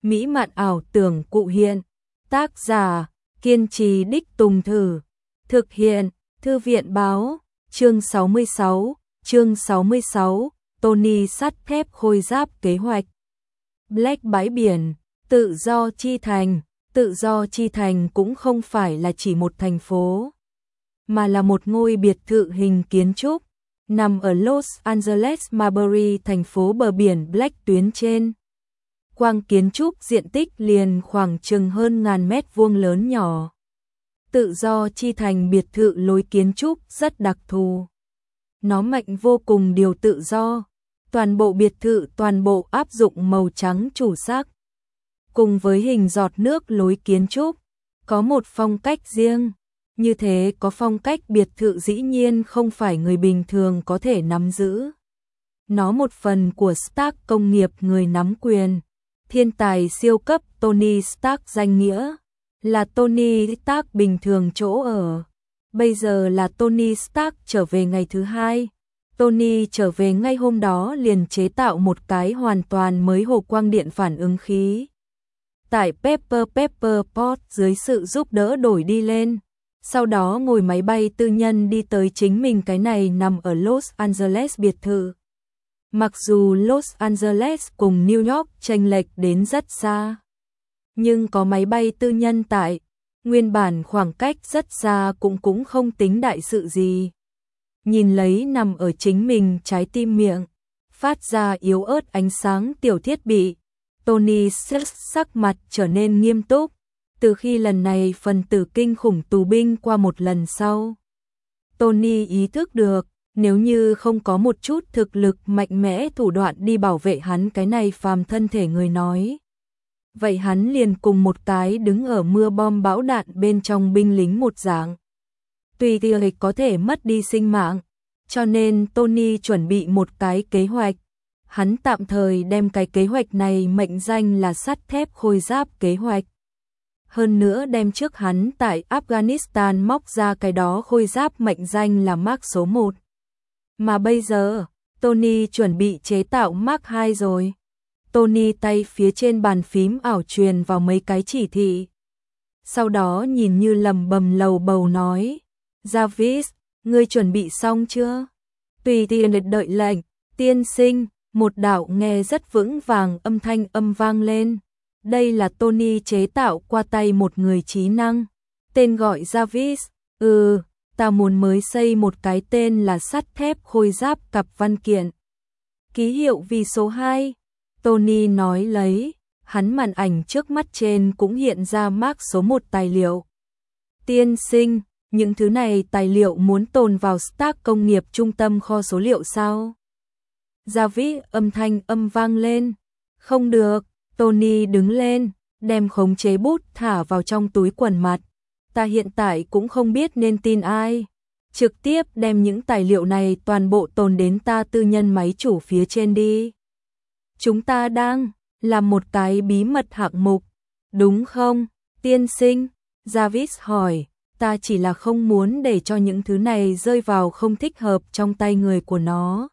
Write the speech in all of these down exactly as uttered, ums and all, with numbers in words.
mỹ mạn ảo tưởng cụ hiện. Tác giả, kiên trì đích Tùng Thử. Thực hiện, Thư viện báo. Chương sáu mươi sáu, chương sáu mươi sáu, Tony sắt thép khôi giáp kế hoạch. Black bãi biển, tự do chi thành. Tự do chi thành cũng không phải là chỉ một thành phố, mà là một ngôi biệt thự hình kiến trúc, nằm ở Los Angeles Marbury, thành phố bờ biển Black tuyến trên. Quang kiến trúc diện tích liền khoảng chừng hơn ngàn mét vuông lớn nhỏ. Tự do chi thành biệt thự lối kiến trúc rất đặc thù. Nó mạnh vô cùng điều tự do. Toàn bộ biệt thự toàn bộ áp dụng màu trắng chủ sắc. Cùng với hình giọt nước lối kiến trúc, có một phong cách riêng. Như thế có phong cách biệt thự dĩ nhiên không phải người bình thường có thể nắm giữ. Nó một phần của Stark công nghiệp người nắm quyền. Thiên tài siêu cấp Tony Stark danh nghĩa là Tony Stark bình thường chỗ ở. Bây giờ là Tony Stark trở về ngày thứ hai. Tony trở về ngay hôm đó liền chế tạo một cái hoàn toàn mới hồ quang điện phản ứng khí. Tại Pepper Pepper Pot dưới sự giúp đỡ đổi đi lên. Sau đó ngồi máy bay tư nhân đi tới chính mình cái này nằm ở Los Angeles biệt thự. Mặc dù Los Angeles cùng New York chênh lệch đến rất xa, nhưng có máy bay tư nhân tại, nguyên bản khoảng cách rất xa cũng cũng không tính đại sự gì. Nhìn lấy nằm ở chính mình trái tim miệng, phát ra yếu ớt ánh sáng tiểu thiết bị, Tony sắc mặt trở nên nghiêm túc. Từ khi lần này phần tử kinh khủng tù binh qua một lần sau, Tony ý thức được, nếu như không có một chút thực lực mạnh mẽ thủ đoạn đi bảo vệ hắn cái này phàm thân thể người nói, vậy hắn liền cùng một cái đứng ở mưa bom bão đạn bên trong binh lính một dạng. Tùy tiệc có thể mất đi sinh mạng, cho nên Tony chuẩn bị một cái kế hoạch. Hắn tạm thời đem cái kế hoạch này mệnh danh là sắt thép khôi giáp kế hoạch. Hơn nữa đem trước hắn tại Afghanistan móc ra cái đó khôi giáp mệnh danh là Mark số một. Mà bây giờ, Tony chuẩn bị chế tạo Mark hai rồi. Tony tay phía trên bàn phím ảo truyền vào mấy cái chỉ thị. Sau đó nhìn như lầm bầm lầu bầu nói, Jarvis, ngươi chuẩn bị xong chưa? Tùy tiện đợi lệnh, tiên sinh, một đạo nghe rất vững vàng âm thanh âm vang lên. Đây là Tony chế tạo qua tay một người trí năng, tên gọi Jarvis. Ừ, ta muốn mới xây một cái tên là sắt thép khôi giáp cặp văn kiện. Ký hiệu vì số hai. Tony nói lấy, hắn màn ảnh trước mắt trên cũng hiện ra Mark số một tài liệu. Tiên sinh, những thứ này tài liệu muốn tồn vào Stark công nghiệp trung tâm kho số liệu sao? Jarvis âm thanh âm vang lên. Không được. Tony đứng lên, đem khống chế bút thả vào trong túi quần mặt. Ta hiện tại cũng không biết nên tin ai. Trực tiếp đem những tài liệu này toàn bộ tồn đến ta tư nhân máy chủ phía trên đi. Chúng ta đang làm một cái bí mật hạng mục, đúng không, tiên sinh? Jarvis hỏi, ta chỉ là không muốn để cho những thứ này rơi vào không thích hợp trong tay người của nó.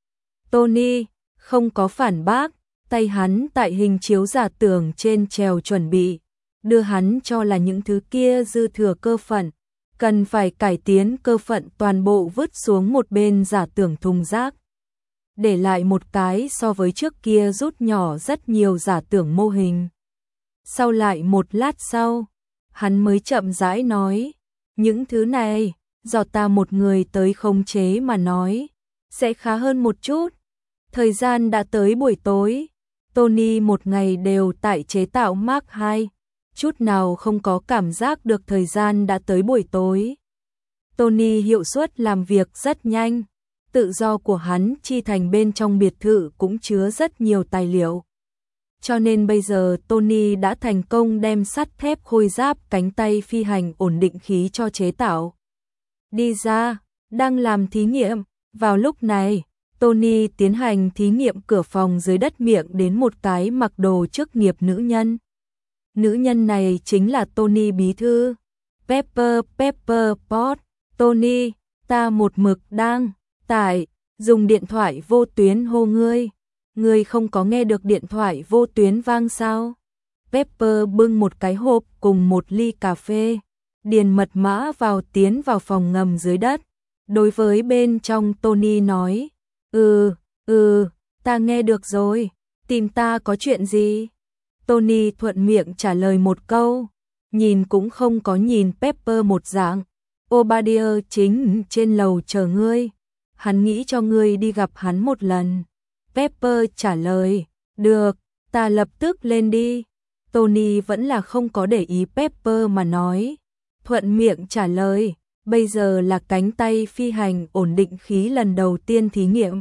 Tony không có phản bác. Tay hắn tại hình chiếu giả tưởng trên treo chuẩn bị, đưa hắn cho là những thứ kia dư thừa cơ phận, cần phải cải tiến cơ phận toàn bộ vứt xuống một bên giả tưởng thùng rác. Để lại một cái so với trước kia rút nhỏ rất nhiều giả tưởng mô hình. Sau lại một lát sau, hắn mới chậm rãi nói, những thứ này, do ta một người tới khống chế mà nói, sẽ khá hơn một chút. Thời gian đã tới buổi tối. Tony một ngày đều tại chế tạo Mark hai, chút nào không có cảm giác được thời gian đã tới buổi tối. Tony hiệu suất làm việc rất nhanh, tự do của hắn chi thành bên trong biệt thự cũng chứa rất nhiều tài liệu. Cho nên bây giờ Tony đã thành công đem sắt thép khôi giáp cánh tay phi hành ổn định khí cho chế tạo. Đi ra, đang làm thí nghiệm, vào lúc này. Tony tiến hành thí nghiệm cửa phòng dưới đất miệng đến một cái mặc đồ chức nghiệp nữ nhân. Nữ nhân này chính là Tony bí thư. Pepper Pepper Pot. Tony, ta một mực đang tại dùng điện thoại vô tuyến hô ngươi. Ngươi không có nghe được điện thoại vô tuyến vang sao? Pepper bưng một cái hộp cùng một ly cà phê, điền mật mã vào tiến vào phòng ngầm dưới đất. Đối với bên trong Tony nói, ừ, ừ, ta nghe được rồi, tìm ta có chuyện gì? Tony thuận miệng trả lời một câu, nhìn cũng không có nhìn Pepper một dạng. Obadiah chính trên lầu chờ ngươi, hắn nghĩ cho ngươi đi gặp hắn một lần. Pepper trả lời, được, ta lập tức lên đi. Tony vẫn là không có để ý Pepper mà nói, thuận miệng trả lời, bây giờ là cánh tay phi hành ổn định khí lần đầu tiên thí nghiệm.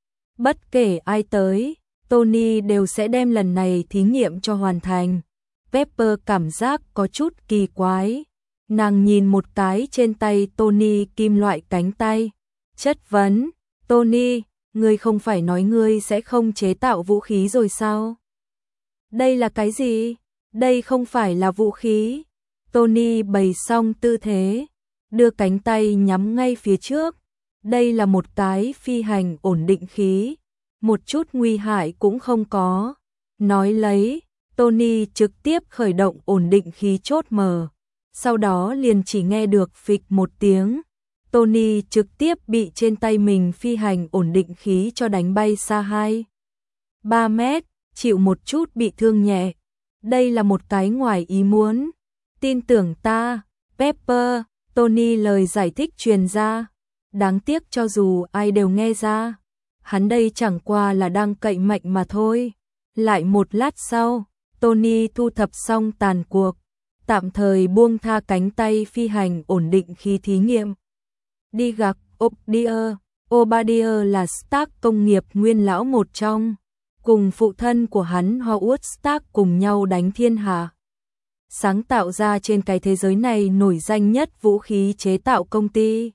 Bất kể ai tới, Tony đều sẽ đem lần này thí nghiệm cho hoàn thành. Pepper cảm giác có chút kỳ quái. Nàng nhìn một cái trên tay Tony kim loại cánh tay. Chất vấn, Tony, ngươi không phải nói ngươi sẽ không chế tạo vũ khí rồi sao? Đây là cái gì? Đây không phải là vũ khí. Tony bày xong tư thế, đưa cánh tay nhắm ngay phía trước. Đây là một cái phi hành ổn định khí, một chút nguy hại cũng không có. Nói lấy, Tony trực tiếp khởi động ổn định khí chốt mở. Sau đó liền chỉ nghe được phịch một tiếng. Tony trực tiếp bị trên tay mình phi hành ổn định khí cho đánh bay xa hai ba mét, chịu một chút bị thương nhẹ. Đây là một cái ngoài ý muốn. Tin tưởng ta, Pepper, Tony lời giải thích truyền ra. Đáng tiếc cho dù ai đều nghe ra, hắn đây chẳng qua là đang cậy mạnh mà thôi. Lại một lát sau, Tony thu thập xong tàn cuộc, tạm thời buông tha cánh tay phi hành ổn định khi thí nghiệm. Đi gặp Obadiah. Obadiah là Stark công nghiệp nguyên lão một trong, cùng phụ thân của hắn Howard Stark cùng nhau đánh thiên hạ, sáng tạo ra trên cái thế giới này nổi danh nhất vũ khí chế tạo công ty.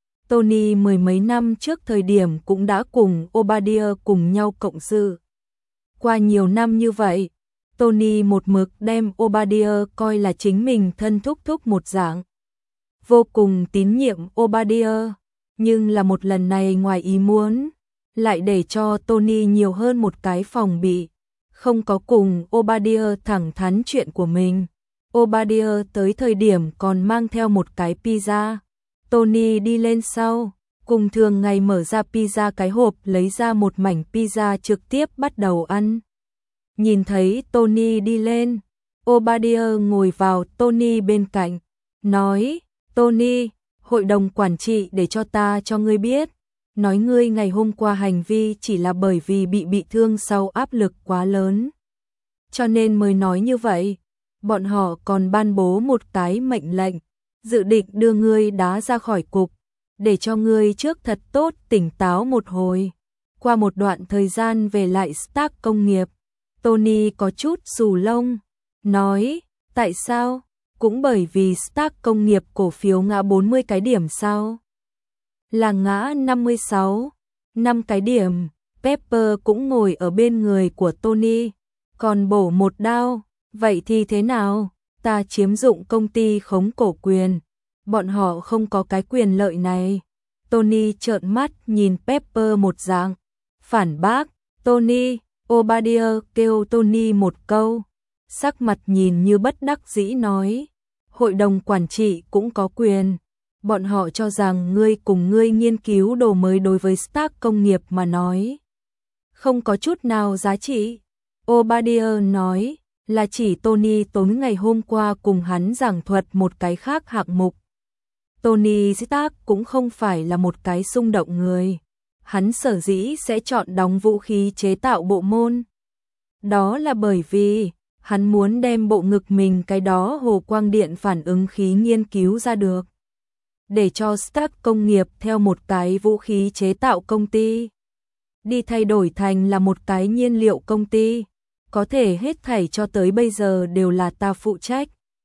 Tony mười mấy năm trước thời điểm cũng đã cùng Obadiah cùng nhau cộng sự. Qua nhiều năm như vậy, Tony một mực đem Obadiah coi là chính mình thân thúc thúc một dạng. Vô cùng tín nhiệm Obadiah, nhưng là một lần này ngoài ý muốn, lại để cho Tony nhiều hơn một cái phòng bị, không có cùng Obadiah thẳng thắn chuyện của mình. Obadiah tới thời điểm còn mang theo một cái pizza. Tony đi lên sau, cùng thường ngày mở ra pizza cái hộp lấy ra một mảnh pizza trực tiếp bắt đầu ăn. Nhìn thấy Tony đi lên, Obadiah ngồi vào Tony bên cạnh, nói, Tony, hội đồng quản trị để cho ta cho ngươi biết, nói ngươi ngày hôm qua hành vi chỉ là bởi vì bị bị thương sau áp lực quá lớn. Cho nên mới nói như vậy, bọn họ còn ban bố một cái mệnh lệnh, dự định đưa ngươi đá ra khỏi cục, để cho ngươi trước thật tốt tỉnh táo một hồi. Qua một đoạn thời gian về lại Stark công nghiệp, Tony có chút xù lông, nói, tại sao? Cũng bởi vì Stark công nghiệp cổ phiếu ngã bốn mươi cái điểm sao? Là ngã năm mươi sáu, năm cái điểm. Pepper cũng ngồi ở bên người của Tony, còn bổ một đao, vậy thì thế nào? Ta chiếm dụng công ty khống cổ quyền, bọn họ không có cái quyền lợi này. Tony trợn mắt nhìn Pepper một dạng, phản bác, Tony, Obadiah kêu Tony một câu, sắc mặt nhìn như bất đắc dĩ nói, hội đồng quản trị cũng có quyền, bọn họ cho rằng ngươi cùng ngươi nghiên cứu đồ mới đối với Stark công nghiệp mà nói, không có chút nào giá trị. Obadiah nói, là chỉ Tony tối ngày hôm qua cùng hắn giảng thuật một cái khác hạng mục. Tony Stark cũng không phải là một cái xung động người. Hắn sở dĩ sẽ chọn đóng vũ khí chế tạo bộ môn. Đó là bởi vì, hắn muốn đem bộ ngực mình cái đó hồ quang điện phản ứng khí nghiên cứu ra được. Để cho Stark công nghiệp theo một cái vũ khí chế tạo công ty. Đi thay đổi thành là một cái nhiên liệu công ty. Có thể hết thảy cho tới bây giờ đều là ta phụ trách.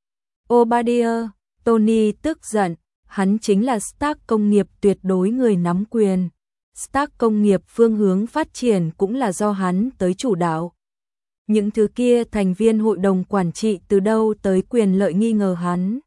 Obadiah, Tony tức giận, hắn chính là Stark công nghiệp tuyệt đối người nắm quyền. Stark công nghiệp phương hướng phát triển cũng là do hắn tới chủ đạo. Những thứ kia thành viên hội đồng quản trị từ đâu tới quyền lợi nghi ngờ hắn.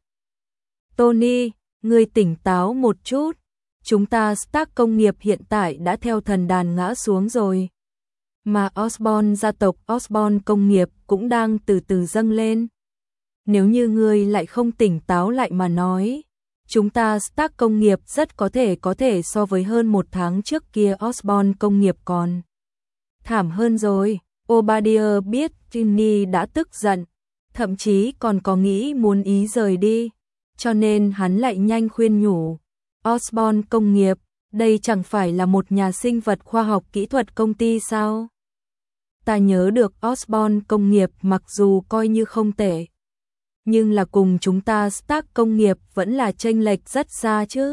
Tony, ngươi tỉnh táo một chút. Chúng ta Stark công nghiệp hiện tại đã theo thần đàn ngã xuống rồi. mà Osborn gia tộc Osborn công nghiệp cũng đang từ từ dâng lên. Nếu như ngươi lại không tỉnh táo lại mà nói, chúng ta Stark công nghiệp rất có thể có thể so với hơn một tháng trước kia Osborn công nghiệp còn thảm hơn rồi. Obadiah biết Ginny đã tức giận, thậm chí còn có nghĩ muốn ý rời đi, cho nên hắn lại nhanh khuyên nhủ. Osborn công nghiệp, đây chẳng phải là một nhà sinh vật khoa học kỹ thuật công ty sao? Ta nhớ được Osborn công nghiệp mặc dù coi như không tệ, nhưng là cùng chúng ta Stark công nghiệp vẫn là chênh lệch rất xa chứ.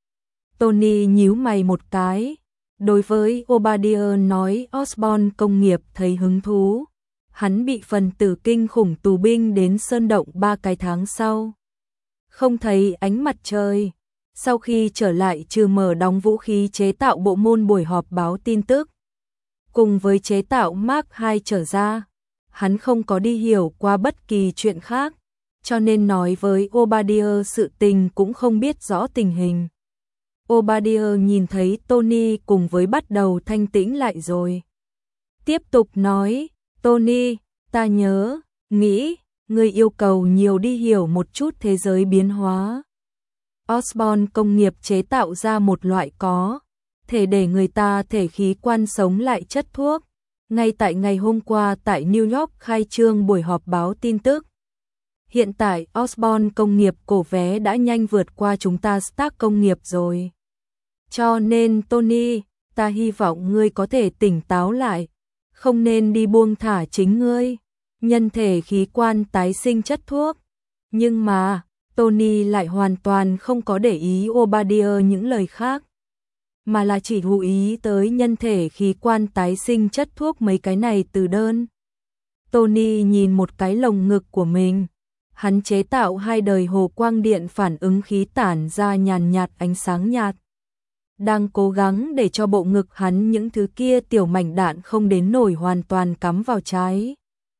Tony nhíu mày một cái, đối với Obadiah nói Osborn công nghiệp thấy hứng thú. Hắn bị phần tử kinh khủng tù binh đến sơn động ba cái tháng sau. Không thấy ánh mặt trời. Sau khi trở lại trừ mở đóng vũ khí chế tạo bộ môn buổi họp báo tin tức. Cùng với chế tạo Mark hai trở ra, hắn không có đi hiểu qua bất kỳ chuyện khác, cho nên nói với Obadiah sự tình cũng không biết rõ tình hình. Obadiah nhìn thấy Tony cùng với bắt đầu thanh tĩnh lại rồi. Tiếp tục nói, Tony, ta nhớ, nghĩ, ngươi yêu cầu nhiều đi hiểu một chút thế giới biến hóa. Osborn công nghiệp chế tạo ra một loại có thể để người ta thể khí quan sống lại chất thuốc. Ngay tại ngày hôm qua tại New York khai trương buổi họp báo tin tức. Hiện tại Osborn công nghiệp cổ vé đã nhanh vượt qua chúng ta Stark công nghiệp rồi. Cho nên Tony, ta hy vọng ngươi có thể tỉnh táo lại, không nên đi buông thả chính ngươi, nhân thể khí quan tái sinh chất thuốc. Nhưng mà, Tony lại hoàn toàn không có để ý Obadiah những lời khác, mà là chỉ chú ý tới nhân thể khí quan tái sinh chất thuốc mấy cái này từ đơn. Tony nhìn một cái lồng ngực của mình, hắn chế tạo hai đời hồ quang điện phản ứng khí tản ra nhàn nhạt ánh sáng nhạt. Đang cố gắng để cho bộ ngực hắn những thứ kia tiểu mảnh đạn không đến nổi hoàn toàn cắm vào trái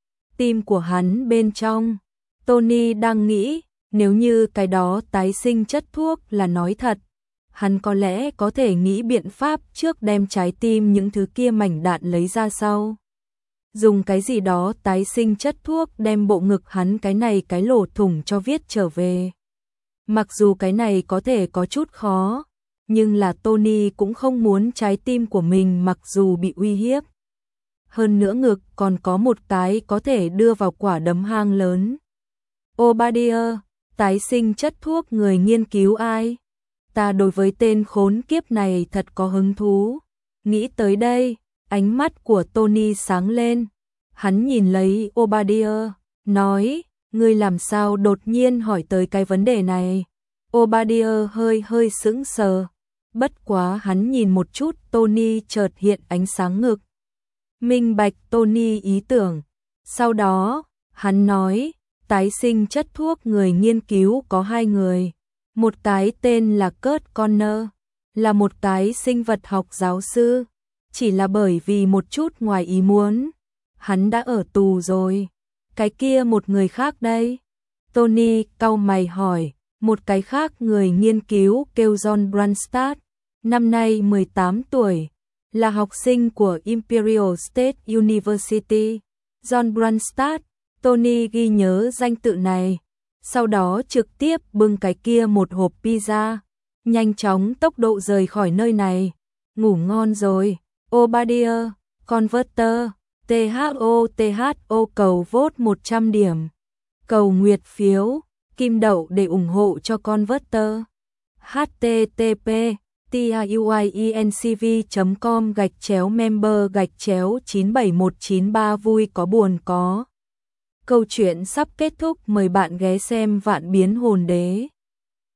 tim của hắn bên trong. Tony đang nghĩ, nếu như cái đó tái sinh chất thuốc là nói thật, hắn có lẽ có thể nghĩ biện pháp trước đem trái tim những thứ kia mảnh đạn lấy ra sau. Dùng cái gì đó tái sinh chất thuốc đem bộ ngực hắn cái này cái lỗ thủng cho viết trở về. Mặc dù cái này có thể có chút khó, nhưng là Tony cũng không muốn trái tim của mình mặc dù bị uy hiếp. Hơn nữa ngực còn có một cái có thể đưa vào quả đấm hang lớn. Obadiah, tái sinh chất thuốc người nghiên cứu ai? Ta đối với tên khốn kiếp này thật có hứng thú. Nghĩ tới đây, ánh mắt của Tony sáng lên. Hắn nhìn lấy Obadiah, nói, ngươi làm sao đột nhiên hỏi tới cái vấn đề này? Obadiah hơi hơi sững sờ. Bất quá hắn nhìn một chút Tony chợt hiện ánh sáng ngực. Minh bạch Tony ý tưởng. Sau đó, hắn nói, tái sinh chất thuốc người nghiên cứu có hai người. Một cái tên là Kurt Connor, là một cái sinh vật học giáo sư. Chỉ là bởi vì một chút ngoài ý muốn, hắn đã ở tù rồi. Cái kia một người khác đây. Tony cau mày hỏi, một cái khác người nghiên cứu kêu John Brandstad, năm nay mười tám tuổi, là học sinh của Imperial State University. John Brandstad, Tony ghi nhớ danh tự này, sau đó trực tiếp bưng cái kia một hộp pizza, nhanh chóng tốc độ rời khỏi nơi này. Ngủ ngon rồi, Obadiah, Converter, tê hát o tê hát o cầu vote một trăm điểm, cầu nguyệt phiếu, kim đậu để ủng hộ cho Converter. http tiuiencv chấm com gạch chéo member gạch chéo chín bảy một chín ba vui có buồn có. Câu chuyện sắp kết thúc, mời bạn ghé xem Vạn Biến Hồn Đế.